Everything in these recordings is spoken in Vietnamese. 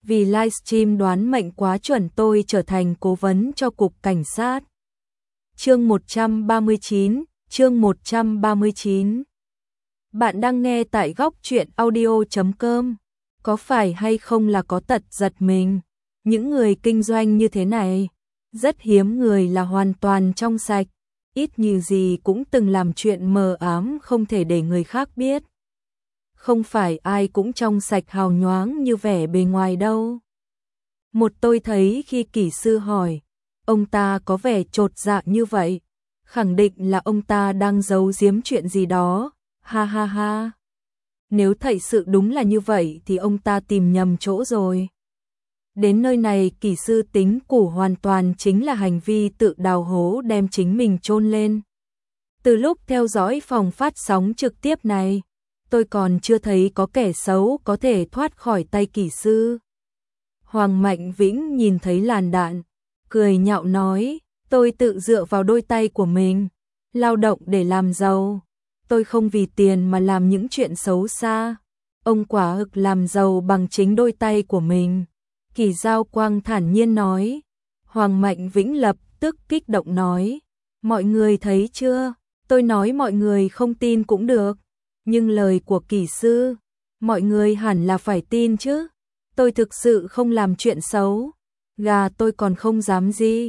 Vì livestream đoán mệnh quá chuẩn tôi trở thành cố vấn cho cục cảnh sát. Chương 139. Bạn đang nghe tại góc truyện audio.com. Có phải hay không là có tật giật mình? Những người kinh doanh như thế này, rất hiếm người là hoàn toàn trong sạch, ít nhiều gì cũng từng làm chuyện mờ ám không thể để người khác biết. Không phải ai cũng trong sạch hào nhoáng như vẻ bề ngoài đâu. Một tôi thấy khi kỹ sư hỏi, ông ta có vẻ chột dạ như vậy, khẳng định là ông ta đang giấu giếm chuyện gì đó, ha ha ha. Nếu thật sự đúng là như vậy thì ông ta tìm nhầm chỗ rồi. Đến nơi này kỹ sư tính củ hoàn toàn chính là hành vi tự đào hố đem chính mình chôn lên. Từ lúc theo dõi phòng phát sóng trực tiếp này, tôi còn chưa thấy có kẻ xấu có thể thoát khỏi tay kỹ sư. Hoàng Mạnh Vĩnh nhìn thấy làn đạn, cười nhạo nói, tôi tự dựa vào đôi tay của mình, lao động để làm giàu. Tôi không vì tiền mà làm những chuyện xấu xa. Ông quả thực làm giàu bằng chính đôi tay của mình. Kỳ Giao Quang thản nhiên nói. Hoàng Mạnh Vĩnh lập tức kích động nói, mọi người thấy chưa, tôi nói mọi người không tin cũng được. Nhưng lời của kỹ sư, mọi người hẳn là phải tin chứ. Tôi thực sự không làm chuyện xấu. Gà tôi còn không dám gì.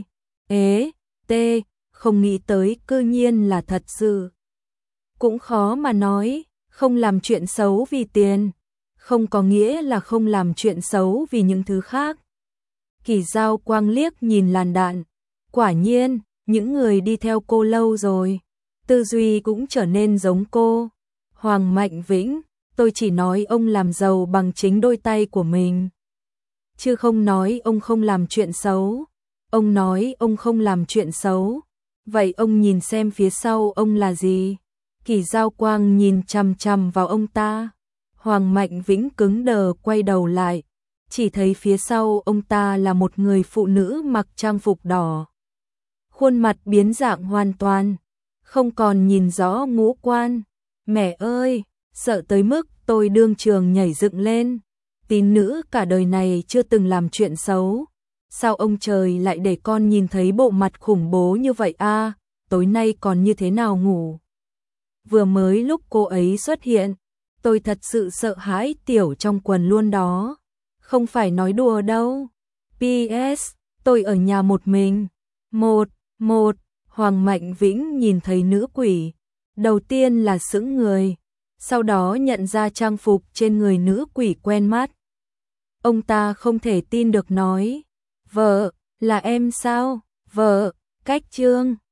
Không nghĩ tới cư nhiên là thật sự. Cũng khó mà nói, không làm chuyện xấu vì tiền, không có nghĩa là không làm chuyện xấu vì những thứ khác. Kỳ Giao Quang liếc nhìn làn đạn, quả nhiên, những người đi theo cô lâu rồi, tư duy cũng trở nên giống cô. Hoàng Mạnh Vĩnh, tôi chỉ nói ông làm giàu bằng chính đôi tay của mình, chứ không nói ông không làm chuyện xấu. Ông nói ông không làm chuyện xấu, vậy ông nhìn xem phía sau ông là gì? Kỳ Giao Quang nhìn chằm chằm vào ông ta. Hoàng Mạnh Vĩnh cứng đờ quay đầu lại, chỉ thấy phía sau ông ta là một người phụ nữ mặc trang phục đỏ. Khuôn mặt biến dạng hoàn toàn, không còn nhìn rõ ngũ quan. Mẹ ơi, sợ tới mức tôi đương trường nhảy dựng lên. Tín nữ cả đời này chưa từng làm chuyện xấu. Sao ông trời lại để con nhìn thấy bộ mặt khủng bố như vậy a? Tối nay còn như thế nào ngủ? Vừa mới lúc cô ấy xuất hiện, tôi thật sự sợ hãi tiểu trong quần luôn đó. Không phải nói đùa đâu. PS, tôi ở nhà một mình. Hoàng Mạnh Vĩnh nhìn thấy nữ quỷ. Đầu tiên là sững người, sau đó nhận ra trang phục trên người nữ quỷ quen mắt. Ông ta không thể tin được nói, vợ, là em sao? Vợ, cách Trương.